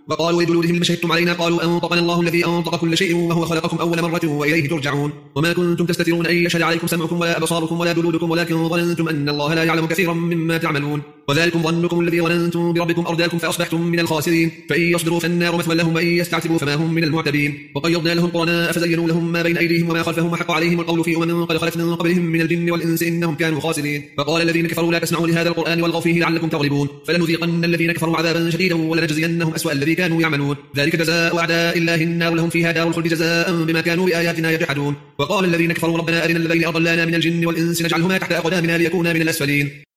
وقالوا لجلودهم لم شهدتم علينا قالوا أنطقنا الله الذي أنطق كل شيء وهو خلقكم أول مرة وإليه ترجعون وما كنتم تستترون أن يشهد عليكم سمعكم ولا أبصاركم ولا جلودكم ولكن ظننتم أن الله لا يعلم كثيرا مما تعملون وذلكم ظنكم الذي ظننتم بربكم أرداكم فأصبحتم من الخاسرين فإن يصبروا فالنار مثوى لهم وإن يستعتبوا فما هم من المعتبين وقيضنا لهم قرناء فزينوا لهم ما بين أيديهم وما خلفهم وحق عليهم القول في قد خلت من قبلهم من الجن والإنس إنهم كانوا خاسرين فقال الذين كفروا لا تسمعوا لهذا القرآن والغوا فيه لعلكم تغلبون فلنذيقن الذين كفروا عذابا شديدا ولنجزينهم أسوأ الذي كانوا يعملون ذلك جزاء أعداء الله النار لهم فيها دار الخلد جزاء بما كانوا بآياتنا يجحدون وقال الذين كفروا ربنا أرنا الذين أضلانا من الجن والإنس نجعلهما تحت أقدامنا ليكونا من الأسفلين